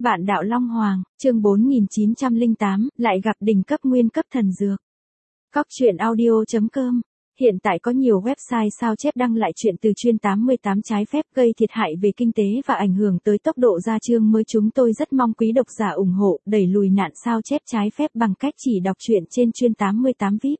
Vạn đạo Long Hoàng, chương 4908, lại gặp đỉnh cấp nguyên cấp thần dược. Cóc truyện audio.com. Hiện tại có nhiều website sao chép đăng lại chuyện từ chuyên 88 trái phép gây thiệt hại về kinh tế và ảnh hưởng tới tốc độ ra chương mới. Chúng tôi rất mong quý độc giả ủng hộ, đẩy lùi nạn sao chép trái phép bằng cách chỉ đọc truyện trên chuyên 88 VIP.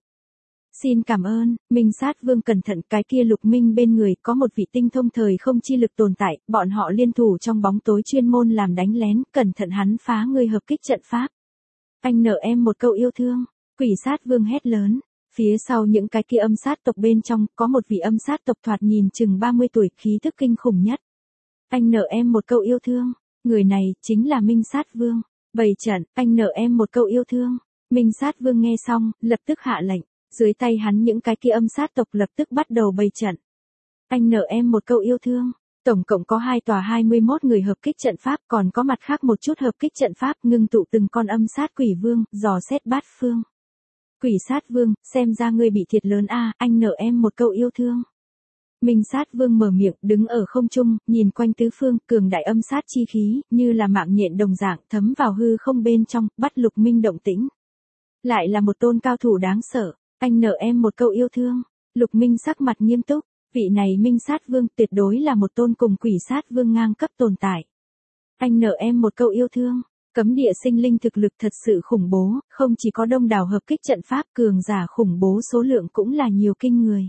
Xin cảm ơn. Minh Sát Vương cẩn thận, cái kia Lục Minh bên người có một vị tinh thông thời không chi lực tồn tại, bọn họ liên thủ trong bóng tối chuyên môn làm đánh lén, cẩn thận hắn phá ngươi hợp kích trận pháp. Anh nợ em một câu yêu thương. Quỷ Sát Vương hét lớn. Phía sau những cái kia âm sát tộc bên trong, có một vị âm sát tộc thoạt nhìn chừng 30 tuổi, khí thức kinh khủng nhất. Anh nợ em một câu yêu thương. Người này chính là Minh Sát Vương. Bày trận, anh nợ em một câu yêu thương. Minh Sát Vương nghe xong, lập tức hạ lệnh. Dưới tay hắn những cái kia âm sát tộc lập tức bắt đầu bày trận. Anh nợ em một câu yêu thương. Tổng cộng có 2 tòa 21 người hợp kích trận pháp, còn có mặt khác một chút hợp kích trận pháp, ngưng tụ từng con âm sát quỷ vương, dò xét bát phương. Quỷ Sát Vương, xem ra ngươi bị thiệt lớn a, anh nợ em một câu yêu thương. Minh Sát Vương mở miệng, đứng ở không trung, nhìn quanh tứ phương, cường đại âm sát chi khí, như là mạng nhện đồng dạng, thấm vào hư không bên trong, bắt Lục Minh động tĩnh. Lại là một tôn cao thủ đáng sợ. Anh nợ em một câu yêu thương. Lục Minh sắc mặt nghiêm túc. Vị này Minh Sát Vương tuyệt đối là một tôn cùng Quỷ Sát Vương ngang cấp tồn tại. Anh nợ em một câu yêu thương. Cấm địa sinh linh thực lực thật sự khủng bố, không chỉ có đông đảo hợp kích trận pháp, cường giả khủng bố số lượng cũng là nhiều kinh người.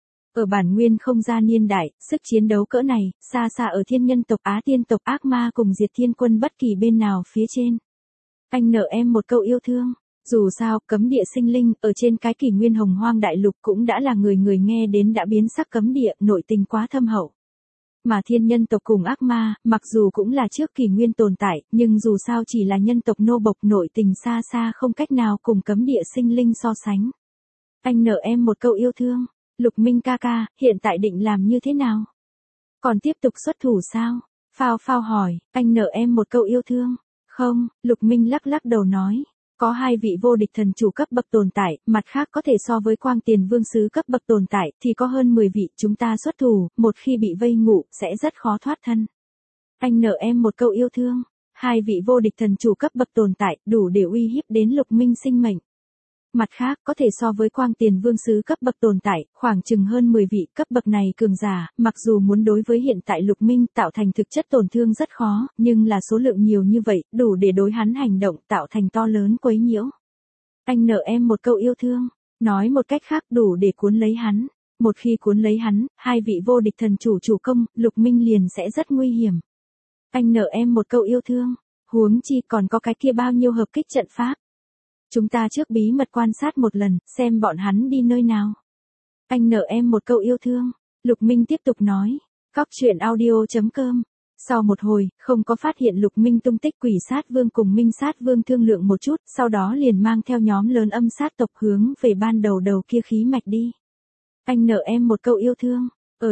Ở bản nguyên không gian niên đại, sức chiến đấu cỡ này, xa xa ở thiên nhân tộc, Á Tiên tộc, ác ma cùng Diệt Thiên Quân bất kỳ bên nào phía trên. Anh nợ em một câu yêu thương. Dù sao, cấm địa sinh linh, ở trên cái kỷ nguyên hồng hoang đại lục cũng đã là người người nghe đến đã biến sắc cấm địa, nội tình quá thâm hậu. Mà thiên nhân tộc cùng ác ma, mặc dù cũng là trước kỷ nguyên tồn tại, nhưng dù sao chỉ là nhân tộc nô bộc, nội tình xa xa không cách nào cùng cấm địa sinh linh so sánh. Anh nợ em một câu yêu thương. Lục Minh ca ca, hiện tại định làm như thế nào? Còn tiếp tục xuất thủ sao? Phao Phao hỏi. Anh nợ em một câu yêu thương. Không, Lục Minh lắc lắc đầu nói. Có 2 vị vô địch thần chủ cấp bậc tồn tại, mặt khác có thể so với Quang Tiền Vương sứ cấp bậc tồn tại, thì có hơn 10 vị, chúng ta xuất thủ, một khi bị vây ngụ, sẽ rất khó thoát thân. Anh nợ em một câu yêu thương. 2 vị vô địch thần chủ cấp bậc tồn tại, đủ để uy hiếp đến Lục Minh sinh mệnh. Mặt khác, có thể so với Quang Tiền Vương sứ cấp bậc tồn tại, khoảng chừng hơn 10 vị cấp bậc này cường giả, mặc dù muốn đối với hiện tại Lục Minh tạo thành thực chất tổn thương rất khó, nhưng là số lượng nhiều như vậy, đủ để đối hắn hành động tạo thành to lớn quấy nhiễu. Anh nợ em một câu yêu thương, nói một cách khác đủ để cuốn lấy hắn. Một khi cuốn lấy hắn, 2 vị vô địch thần chủ chủ công, Lục Minh liền sẽ rất nguy hiểm. Anh nợ em một câu yêu thương, huống chi còn có cái kia bao nhiêu hợp kích trận pháp. Chúng ta trước bí mật quan sát một lần, xem bọn hắn đi nơi nào. Anh nợ em một câu yêu thương. Lục Minh tiếp tục nói. Cóc truyện audio.com. Sau một hồi, không có phát hiện Lục Minh tung tích, Quỷ Sát Vương cùng Minh Sát Vương thương lượng một chút, sau đó liền mang theo nhóm lớn âm sát tộc hướng về ban đầu kia khí mạch đi. Anh nợ em một câu yêu thương.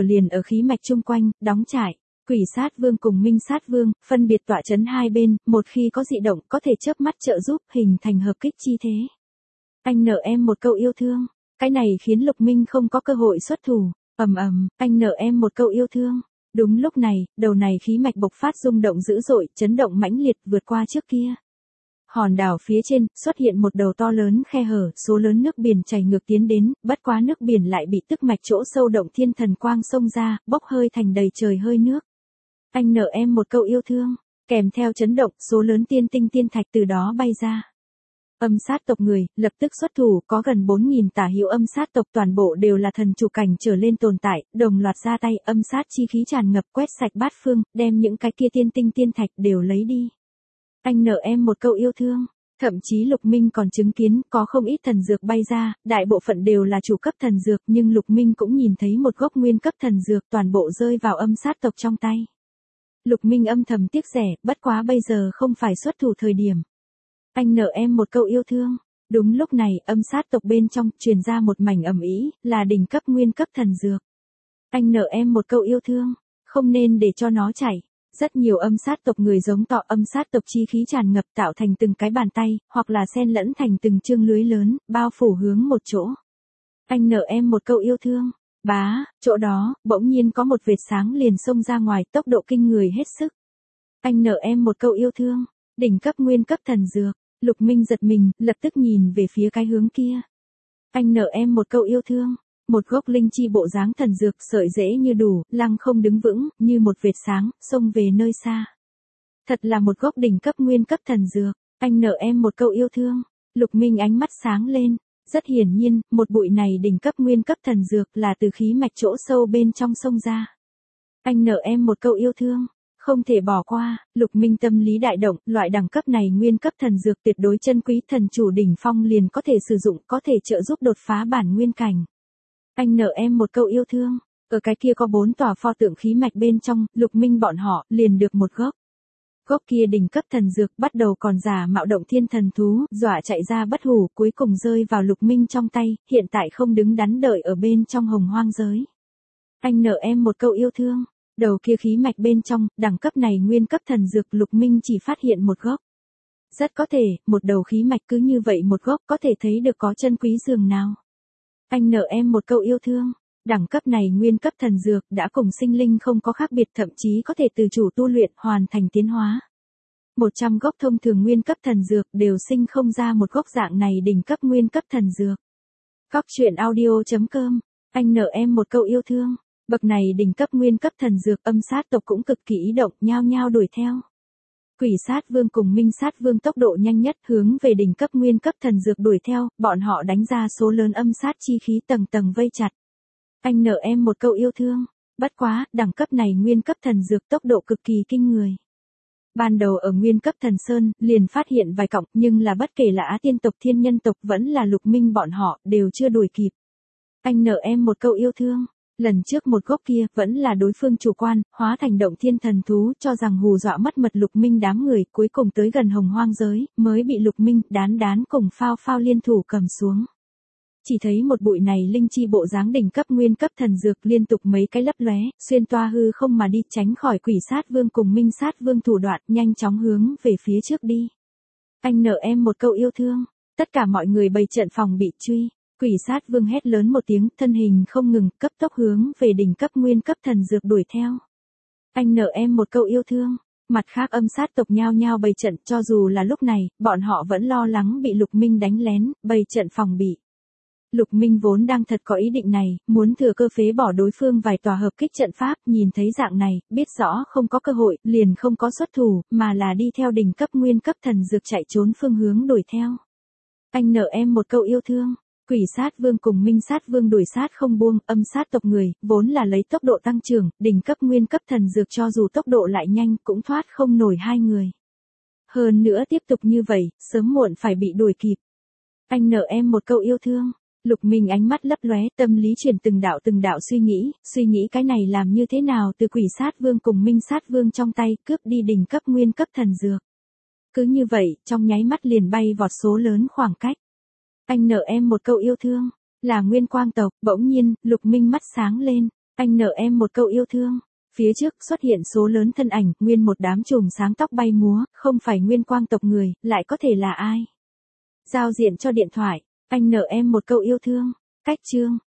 Ở khí mạch chung quanh, đóng trại. Quỷ Sát Vương cùng Minh Sát Vương, phân biệt tọa trấn hai bên, một khi có dị động, có thể chớp mắt trợ giúp, hình thành hợp kích chi thế. Anh nợ em một câu yêu thương. Cái này khiến Lục Minh không có cơ hội xuất thủ. Anh nợ em một câu yêu thương. Đúng lúc này, đầu này khí mạch bộc phát rung động dữ dội, chấn động mãnh liệt vượt qua trước kia. Hòn đảo phía trên, xuất hiện một đầu to lớn khe hở, số lớn nước biển chảy ngược tiến đến, bất quá nước biển lại bị tức mạch chỗ sâu động thiên thần quang xông ra, bốc hơi thành đầy trời hơi nước. Anh nợ em một câu yêu thương. Kèm theo chấn động, số lớn tiên tinh tiên thạch từ đó bay ra. Âm sát tộc người, lập tức xuất thủ, có gần 4.000 tả hữu âm sát tộc, toàn bộ đều là thần chủ cảnh trở lên tồn tại, đồng loạt ra tay, âm sát chi khí tràn ngập, quét sạch bát phương, đem những cái kia tiên tinh tiên thạch đều lấy đi. Anh nợ em một câu yêu thương. Thậm chí Lục Minh còn chứng kiến, có không ít thần dược bay ra, đại bộ phận đều là chủ cấp thần dược, nhưng Lục Minh cũng nhìn thấy một gốc nguyên cấp thần dược, toàn bộ rơi vào âm sát tộc trong tay. Lục Minh âm thầm tiếc rẻ, bất quá bây giờ không phải xuất thủ thời điểm. Anh nợ em một câu yêu thương. Đúng lúc này, âm sát tộc bên trong, truyền ra một mảnh ầm ĩ, là đỉnh cấp nguyên cấp thần dược. Anh nợ em một câu yêu thương. Không nên để cho nó chảy. Rất nhiều âm sát tộc người giống tọ, âm sát tộc chi khí tràn ngập tạo thành từng cái bàn tay, hoặc là xen lẫn thành từng chương lưới lớn, bao phủ hướng một chỗ. Anh nợ em một câu yêu thương. Bá, chỗ đó, bỗng nhiên có một vệt sáng liền xông ra ngoài, tốc độ kinh người hết sức. Anh nợ em một câu yêu thương. Đỉnh cấp nguyên cấp thần dược. Lục Minh giật mình, lập tức nhìn về phía cái hướng kia. Anh nợ em một câu yêu thương. Một gốc linh chi bộ dáng thần dược sợi rễ như đủ, lăng không đứng vững, như một vệt sáng, xông về nơi xa. Thật là một gốc đỉnh cấp nguyên cấp thần dược. Anh nợ em một câu yêu thương. Lục Minh ánh mắt sáng lên. Rất hiển nhiên, một bụi này đỉnh cấp nguyên cấp thần dược là từ khí mạch chỗ sâu bên trong sông ra. Anh nợ em một câu yêu thương. Không thể bỏ qua, Lục Minh tâm lý đại động, loại đẳng cấp này nguyên cấp thần dược tuyệt đối chân quý, thần chủ đỉnh phong liền có thể sử dụng, có thể trợ giúp đột phá bản nguyên cảnh. Anh nợ em một câu yêu thương. Ở cái kia có 4 tòa pho tượng khí mạch bên trong, Lục Minh bọn họ liền được một gốc. Gốc kia đỉnh cấp thần dược bắt đầu còn giả mạo động thiên thần thú, dọa chạy ra bất hủ, cuối cùng rơi vào Lục Minh trong tay, hiện tại không đứng đắn đợi ở bên trong hồng hoang giới. Anh nợ em một câu yêu thương. Đầu kia khí mạch bên trong, đẳng cấp này nguyên cấp thần dược Lục Minh chỉ phát hiện một gốc. Rất có thể, một đầu khí mạch cứ như vậy một gốc có thể thấy được có chân quý dường nào. Anh nợ em một câu yêu thương. Đẳng cấp này nguyên cấp thần dược đã cùng sinh linh không có khác biệt, thậm chí có thể từ chủ tu luyện hoàn thành tiến hóa. 100 gốc thông thường nguyên cấp thần dược đều sinh không ra một gốc dạng này đỉnh cấp nguyên cấp thần dược. Góc truyện audio.com. Anh nợ em một câu yêu thương. Bậc này đỉnh cấp nguyên cấp thần dược âm sát tộc cũng cực kỳ ý động, nhao nhao đuổi theo. Quỷ sát vương cùng minh sát vương tốc độ nhanh nhất hướng về đỉnh cấp nguyên cấp thần dược đuổi theo, bọn họ đánh ra số lớn âm sát chi khí tầng tầng vây chặt. Anh nợ em một câu yêu thương. Bất quá, đẳng cấp này nguyên cấp thần dược tốc độ cực kỳ kinh người. Ban đầu ở nguyên cấp thần sơn, liền phát hiện vài cọng, nhưng là bất kể là Á Tiên tộc Thiên Nhân tộc vẫn là Lục Minh bọn họ, đều chưa đuổi kịp. Anh nợ em một câu yêu thương. Lần trước một gốc kia, vẫn là đối phương chủ quan, hóa thành động thiên thần thú, cho rằng hù dọa mất mật Lục Minh đám người, cuối cùng tới gần hồng hoang giới, mới bị Lục Minh, đán cùng phao phao liên thủ cầm xuống. Chỉ thấy một bụi này linh chi bộ dáng đỉnh cấp nguyên cấp thần dược liên tục mấy cái lấp lóe, xuyên toa hư không mà đi, tránh khỏi quỷ sát vương cùng minh sát vương thủ đoạn, nhanh chóng hướng về phía trước đi. Anh nợ em một câu yêu thương. Tất cả mọi người bày trận phòng bị truy. Quỷ sát vương hét lớn một tiếng, thân hình không ngừng, cấp tốc hướng về đỉnh cấp nguyên cấp thần dược đuổi theo. Anh nợ em một câu yêu thương. Mặt khác âm sát tộc nhao nhao bày trận, cho dù là lúc này, bọn họ vẫn lo lắng bị Lục Minh đánh lén, bày trận phòng bị. Lục Minh vốn đang thật có ý định này, muốn thừa cơ phế bỏ đối phương vài tòa hợp kích trận pháp, nhìn thấy dạng này, biết rõ không có cơ hội, liền không có xuất thủ, mà là đi theo đỉnh cấp nguyên cấp thần dược chạy trốn phương hướng đuổi theo. Anh nợ em một câu yêu thương. Quỷ sát vương cùng minh sát vương đuổi sát không buông, âm sát tộc người, vốn là lấy tốc độ tăng trưởng, đỉnh cấp nguyên cấp thần dược cho dù tốc độ lại nhanh, cũng thoát không nổi hai người. Hơn nữa tiếp tục như vậy, sớm muộn phải bị đuổi kịp. Anh nợ em một câu yêu thương. Lục Minh ánh mắt lấp lóe, tâm lý chuyển từng đạo suy nghĩ cái này làm như thế nào từ quỷ sát vương cùng minh sát vương trong tay cướp đi đỉnh cấp nguyên cấp thần dược. Cứ như vậy, trong nháy mắt liền bay vọt số lớn khoảng cách. Anh nợ em một câu yêu thương. Là Nguyên Quang tộc, bỗng nhiên, Lục Minh mắt sáng lên. Anh nợ em một câu yêu thương. Phía trước xuất hiện số lớn thân ảnh, nguyên một đám chùm sáng tóc bay múa, không phải Nguyên Quang tộc người, lại có thể là ai? Giao diện cho điện thoại. Anh nợ em một câu yêu thương. Cách chương.